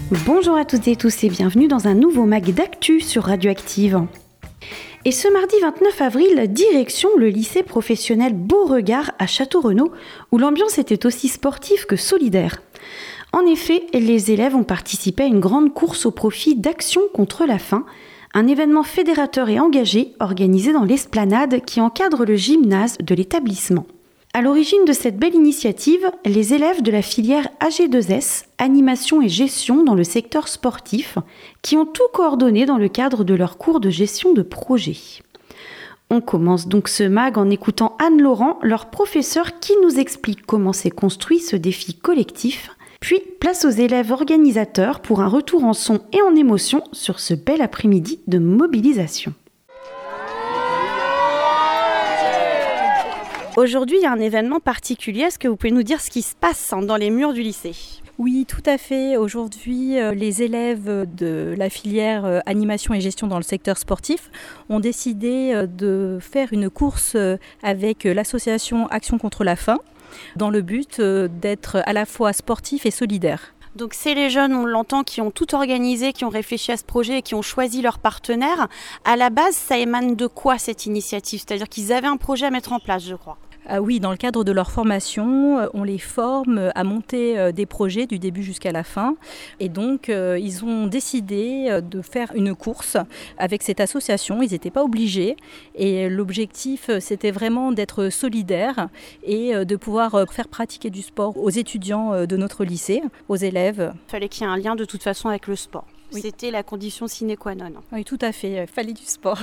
Bonjour à toutes et tous et bienvenue dans un nouveau mag d'actu sur Radioactive. Et ce mardi 29 avril, direction le lycée professionnel Beauregard à Château-Renaud, où l'ambiance était aussi sportive que solidaire. En effet, les élèves ont participé à une grande course au profit d'Action contre la faim, un événement fédérateur et engagé organisé dans l'esplanade qui encadre le gymnase de l'établissement. À l'origine de cette belle initiative, les élèves de la filière AG2S, animation et gestion dans le secteur sportif, qui ont tout coordonné dans le cadre de leur cours de gestion de projet. On commence donc ce mag en écoutant Anne Laurent, leur professeur, qui nous explique comment s'est construit ce défi collectif. Puis, place aux élèves organisateurs pour un retour en son et en émotion sur ce bel après-midi de mobilisation. Aujourd'hui, il y a un événement particulier. Est-ce que vous pouvez nous dire ce qui se passe dans les murs du lycée ? Oui, tout à fait. Aujourd'hui, les élèves de la filière animation et gestion dans le secteur sportif ont décidé de faire une course avec l'association Action contre la faim dans le but d'être à la fois sportif et solidaire. Donc c'est les jeunes, on l'entend, qui ont tout organisé, qui ont réfléchi à ce projet et qui ont choisi leur partenaire. À la base, ça émane de quoi cette initiative ? C'est-à-dire qu'ils avaient un projet à mettre en place, je crois. Ah oui, dans le cadre de leur formation, on les forme à monter des projets du début jusqu'à la fin. Et donc, ils ont décidé de faire une course avec cette association. Ils n'étaient pas obligés. Et l'objectif, c'était vraiment d'être solidaires et de pouvoir faire pratiquer du sport aux étudiants de notre lycée, aux élèves. Il fallait qu'il y ait un lien de toute façon avec le sport. Oui. C'était la condition sine qua non. Oui, tout à fait. Il fallait du sport.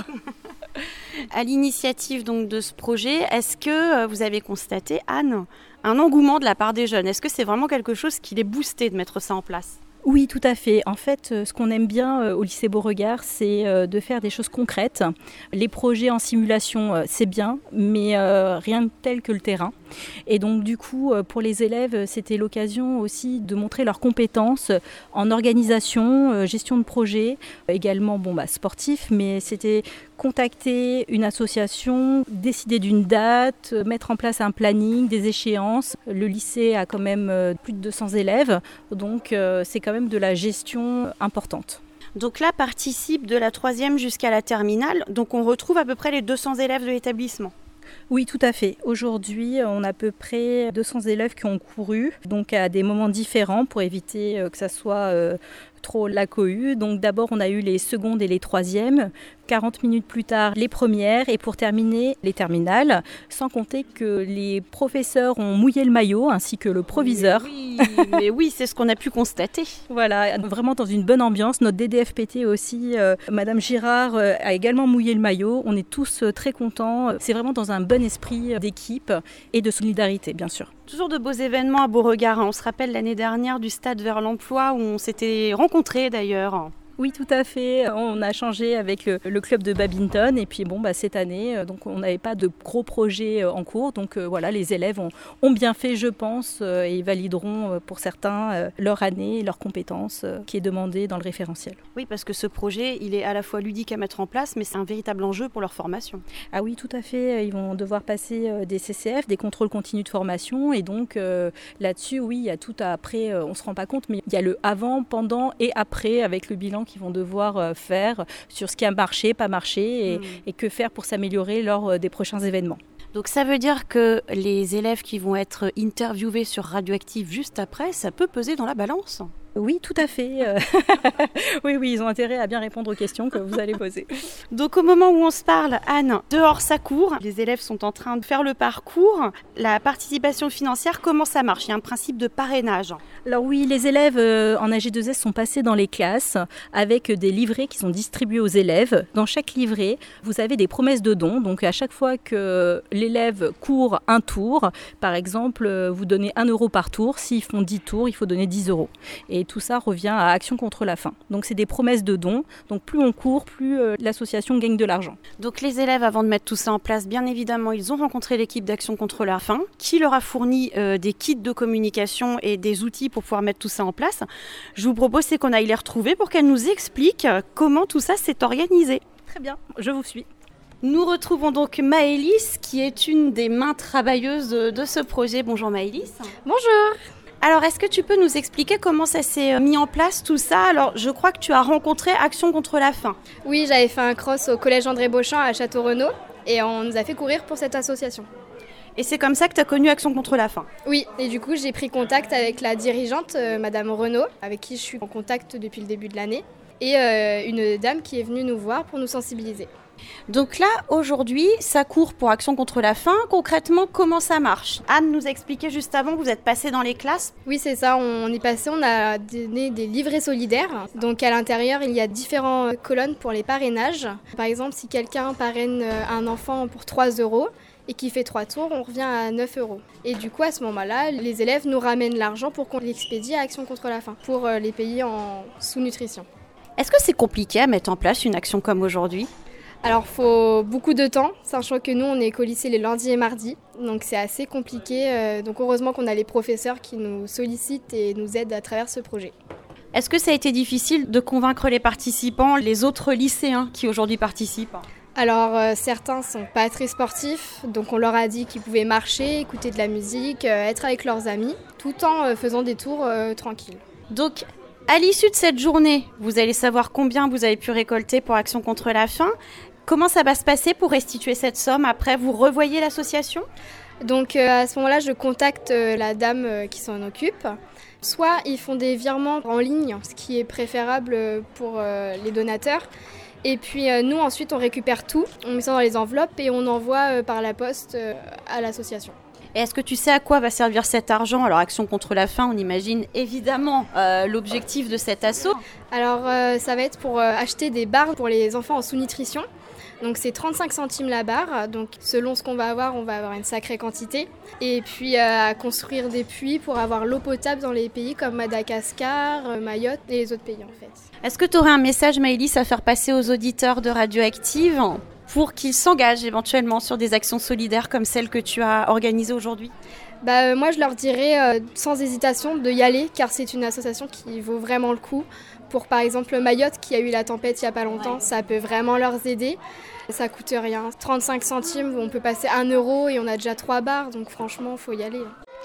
À l'initiative donc de ce projet, est-ce que vous avez constaté, Anne, un engouement de la part des jeunes ? Est-ce que c'est vraiment quelque chose qui les boostait de mettre ça en place ? Oui, tout à fait. En fait, ce qu'on aime bien au lycée Beauregard, c'est de faire des choses concrètes. Les projets en simulation, c'est bien, mais rien de tel que le terrain. Et donc, du coup, pour les élèves, c'était l'occasion aussi de montrer leurs compétences en organisation, gestion de projet, également sportif, mais c'était contacter une association, décider d'une date, mettre en place un planning, des échéances. Le lycée a quand même plus de 200 élèves, donc c'est quand même de la gestion importante. Donc là, participe de la 3e jusqu'à la terminale, donc on retrouve à peu près les 200 élèves de l'établissement. Oui, tout à fait. Aujourd'hui, on a à peu près 200 élèves qui ont couru, donc à des moments différents pour éviter que ça soit trop la cohue. Donc d'abord, on a eu les secondes et les 3e, 40 minutes plus tard, les premières, et pour terminer, les terminales, sans compter que les professeurs ont mouillé le maillot, ainsi que le proviseur. Mais oui, c'est ce qu'on a pu constater. Voilà, vraiment dans une bonne ambiance. Notre DDFPT aussi, Madame Girard, a également mouillé le maillot. On est tous très contents. C'est vraiment dans un bon esprit d'équipe et de solidarité, bien sûr. Toujours de beaux événements à Beauregard. On se rappelle l'année dernière du Stade vers l'emploi où on s'était rencontrés d'ailleurs. Oui, tout à fait. On a changé avec le club de badminton et puis cette année, donc on n'avait pas de gros projets en cours. Donc voilà, les élèves ont bien fait, je pense, et valideront pour certains leur année et leurs compétences qui est demandée dans le référentiel. Oui, parce que ce projet, il est à la fois ludique à mettre en place, mais c'est un véritable enjeu pour leur formation. Ah oui, tout à fait. Ils vont devoir passer des CCF, des contrôles continus de formation. Et donc là-dessus, oui, il y a tout après, on ne se rend pas compte, mais il y a le avant, pendant et après avec le bilan qu'ils vont devoir faire sur ce qui a marché, pas marché et que faire pour s'améliorer lors des prochains événements. Donc ça veut dire que les élèves qui vont être interviewés sur Radioactive juste après, ça peut peser dans la balance ? Oui, tout à fait. Oui, ils ont intérêt à bien répondre aux questions que vous allez poser. Donc au moment où on se parle, Anne, dehors ça court, les élèves sont en train de faire le parcours. La participation financière, comment ça marche ? Il y a un principe de parrainage. Alors oui, les élèves en AG2S sont passés dans les classes avec des livrets qui sont distribués aux élèves. Dans chaque livret, vous avez des promesses de dons. Donc à chaque fois que l'élève court un tour, par exemple, vous donnez 1 euro par tour. S'ils font 10 tours, il faut donner 10 euros. Et tout ça revient à Action contre la faim. Donc c'est des promesses de dons. Donc plus on court, plus l'association gagne de l'argent. Donc les élèves, avant de mettre tout ça en place, bien évidemment, ils ont rencontré l'équipe d'Action contre la faim qui leur a fourni des kits de communication et des outils pour pouvoir mettre tout ça en place. Je vous propose qu'on aille les retrouver pour qu'elles nous expliquent comment tout ça s'est organisé. Très bien, je vous suis. Nous retrouvons donc Maëlys qui est une des mains travailleuses de ce projet. Bonjour Maëlys. Bonjour. Alors, est-ce que tu peux nous expliquer comment ça s'est mis en place tout ça? Alors, je crois que tu as rencontré Action contre la faim. Oui, j'avais fait un cross au collège André Beauchamp à Château-Renaud et on nous a fait courir pour cette association. Et c'est comme ça que tu as connu Action contre la faim? Oui, et du coup j'ai pris contact avec la dirigeante, Madame Renaud, avec qui je suis en contact depuis le début de l'année, et une dame qui est venue nous voir pour nous sensibiliser. Donc là, aujourd'hui, ça court pour Action contre la faim. Concrètement, comment ça marche? Anne nous a expliqué juste avant que vous êtes passé dans les classes. Oui, c'est ça, on est passé, on a donné des livrets solidaires. Donc à l'intérieur, il y a différentes colonnes pour les parrainages. Par exemple, si quelqu'un parraine un enfant pour 3 € et qui fait 3 tours, on revient à 9 €. Et du coup, à ce moment-là, les élèves nous ramènent l'argent pour qu'on l'expédie à Action contre la faim, pour les pays en sous-nutrition. Est-ce que c'est compliqué à mettre en place une action comme aujourd'hui? Alors, il faut beaucoup de temps, sachant que nous, on est qu'au lycée les lundis et mardis, donc c'est assez compliqué. Donc heureusement qu'on a les professeurs qui nous sollicitent et nous aident à travers ce projet. Est-ce que ça a été difficile de convaincre les participants, les autres lycéens qui aujourd'hui participent? Alors, certains sont pas très sportifs, donc on leur a dit qu'ils pouvaient marcher, écouter de la musique, être avec leurs amis, tout en faisant des tours tranquilles. Donc, à l'issue de cette journée, vous allez savoir combien vous avez pu récolter pour Action contre la faim. Comment ça va se passer pour restituer cette somme? Après, vous revoyez l'association? Donc à ce moment-là, je contacte la dame qui s'en occupe. Soit ils font des virements en ligne, ce qui est préférable pour les donateurs. Et puis nous, ensuite, on récupère tout, on met ça dans les enveloppes et on envoie par la poste à l'association. Et est-ce que tu sais à quoi va servir cet argent? Alors, Action contre la faim, on imagine évidemment l'objectif de cet assaut. Alors, ça va être pour acheter des barres pour les enfants en sous-nutrition. Donc, c'est 35 centimes la barre. Donc, selon ce qu'on va avoir, on va avoir une sacrée quantité. Et puis, à construire des puits pour avoir l'eau potable dans les pays comme Madagascar, Mayotte et les autres pays, en fait. Est-ce que tu aurais un message, Maëlys, à faire passer aux auditeurs de Radioactive pour qu'ils s'engagent éventuellement sur des actions solidaires comme celle que tu as organisée aujourd'hui? Moi, je leur dirais sans hésitation de y aller, car c'est une association qui vaut vraiment le coup. Pour par exemple Mayotte qui a eu la tempête il n'y a pas longtemps, ça peut vraiment leur aider. Ça coûte rien. 35 centimes, on peut passer 1 € et on a déjà 3 barres, donc franchement, il faut y aller.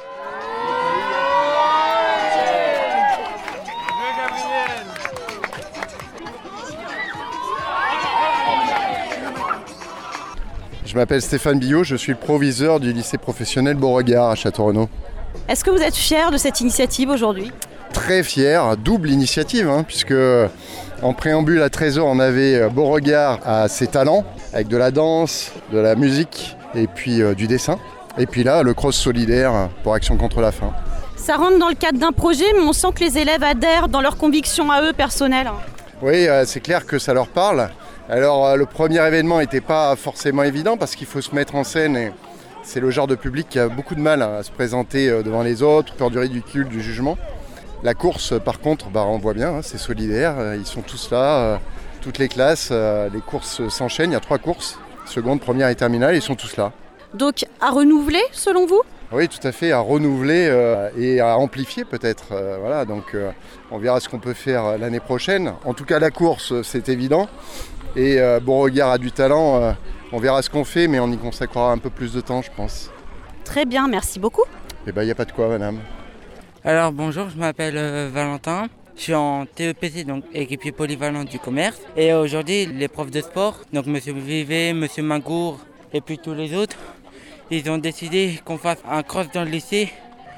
Je m'appelle Stéphane Billot, je suis le proviseur du lycée professionnel Beauregard à Château-Renaud. Est-ce que vous êtes fiers de cette initiative aujourd'hui? Très fier, double initiative, puisque en préambule à 13h on avait Beauregard à ses talents, avec de la danse, de la musique et puis du dessin. Et puis là, le cross solidaire pour Action contre la faim. Ça rentre dans le cadre d'un projet, mais on sent que les élèves adhèrent dans leurs convictions à eux personnelles. Oui, c'est clair que ça leur parle. Alors le premier événement n'était pas forcément évident parce qu'il faut se mettre en scène et c'est le genre de public qui a beaucoup de mal à se présenter devant les autres, peur du ridicule, du jugement. La course par contre, on voit bien, c'est solidaire, ils sont tous là, toutes les classes, les courses s'enchaînent, il y a 3 courses, seconde, première et terminale, ils sont tous là. Donc à renouveler selon vous? Oui, tout à fait, à renouveler et à amplifier peut-être. Donc on verra ce qu'on peut faire l'année prochaine. En tout cas la course, c'est évident. Et Beauregard a du talent, on verra ce qu'on fait, mais on y consacrera un peu plus de temps, je pense. Très bien, merci beaucoup. Il n'y a pas de quoi, madame. Alors bonjour, je m'appelle Valentin, je suis en TEPC, donc équipier polyvalent du commerce. Et aujourd'hui, les profs de sport, donc Monsieur Vivet, Monsieur Mangour et puis tous les autres, ils ont décidé qu'on fasse un cross dans le lycée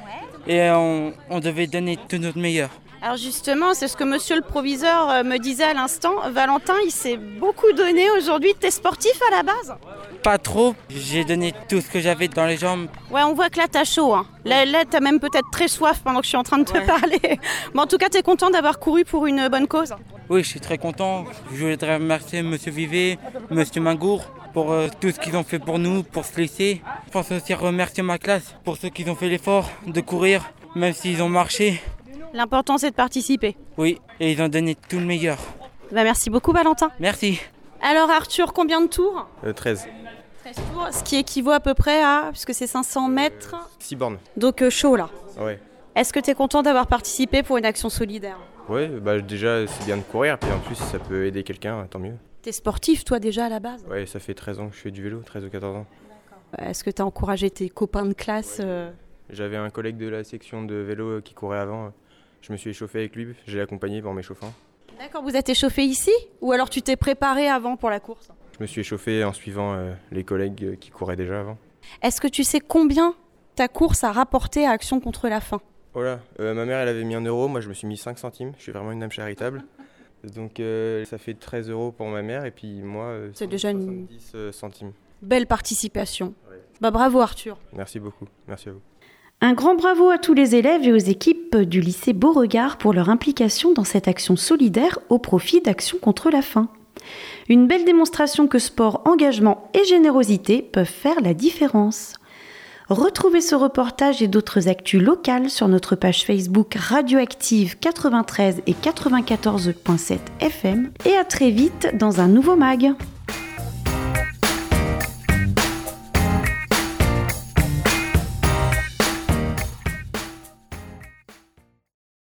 et on devait donner tout notre meilleur. Alors justement, c'est ce que monsieur le proviseur me disait à l'instant. Valentin, il s'est beaucoup donné aujourd'hui. T'es sportif à la base? Pas trop, j'ai donné tout ce que j'avais dans les jambes. Ouais, on voit que là t'as chaud. Là t'as même peut-être très soif pendant que je suis en train de te parler. Mais en tout cas, t'es content d'avoir couru pour une bonne cause? Oui, je suis très content. Je voudrais remercier monsieur Vivet, monsieur Mangour pour tout ce qu'ils ont fait pour nous, pour ce lycée. Je pense aussi remercier ma classe pour ceux qui ont fait l'effort de courir, même s'ils ont marché. L'important, c'est de participer. Oui, et ils ont donné tout le meilleur. Merci beaucoup, Valentin. Merci. Alors, Arthur, combien de tours? 13. 13 tours, ce qui équivaut à peu près à, puisque c'est 500 mètres. 6 bornes. Donc, chaud, là. Ouais. Est-ce que tu es content d'avoir participé pour une action solidaire? Ouais, déjà, c'est bien de courir, puis en plus, si ça peut aider quelqu'un, tant mieux. T'es sportif, toi, déjà, à la base? Ouais, ça fait 13 ans que je fais du vélo, 13 ou 14 ans. Est-ce que tu as encouragé tes copains de classe J'avais un collègue de la section de vélo qui courait avant. Je me suis échauffé avec lui, j'ai accompagné pour m'échauffant. D'accord, vous êtes échauffé ici ou alors tu t'es préparé avant pour la course ? Je me suis échauffé en suivant les collègues qui couraient déjà avant. Est-ce que tu sais combien ta course a rapporté à Action contre la faim ? Voilà, ma mère elle avait mis 1 euro, moi je me suis mis 5 centimes, je suis vraiment une âme charitable. Donc ça fait 13 euros pour ma mère et puis moi c'est déjà 70 centimes. Belle participation. Ouais. Bravo Arthur. Merci beaucoup, merci à vous. Un grand bravo à tous les élèves et aux équipes du lycée Beauregard pour leur implication dans cette action solidaire au profit d'Action contre la faim. Une belle démonstration que sport, engagement et générosité peuvent faire la différence. Retrouvez ce reportage et d'autres actus locales sur notre page Facebook Radioactive 93 et 94.7 FM et à très vite dans un nouveau mag.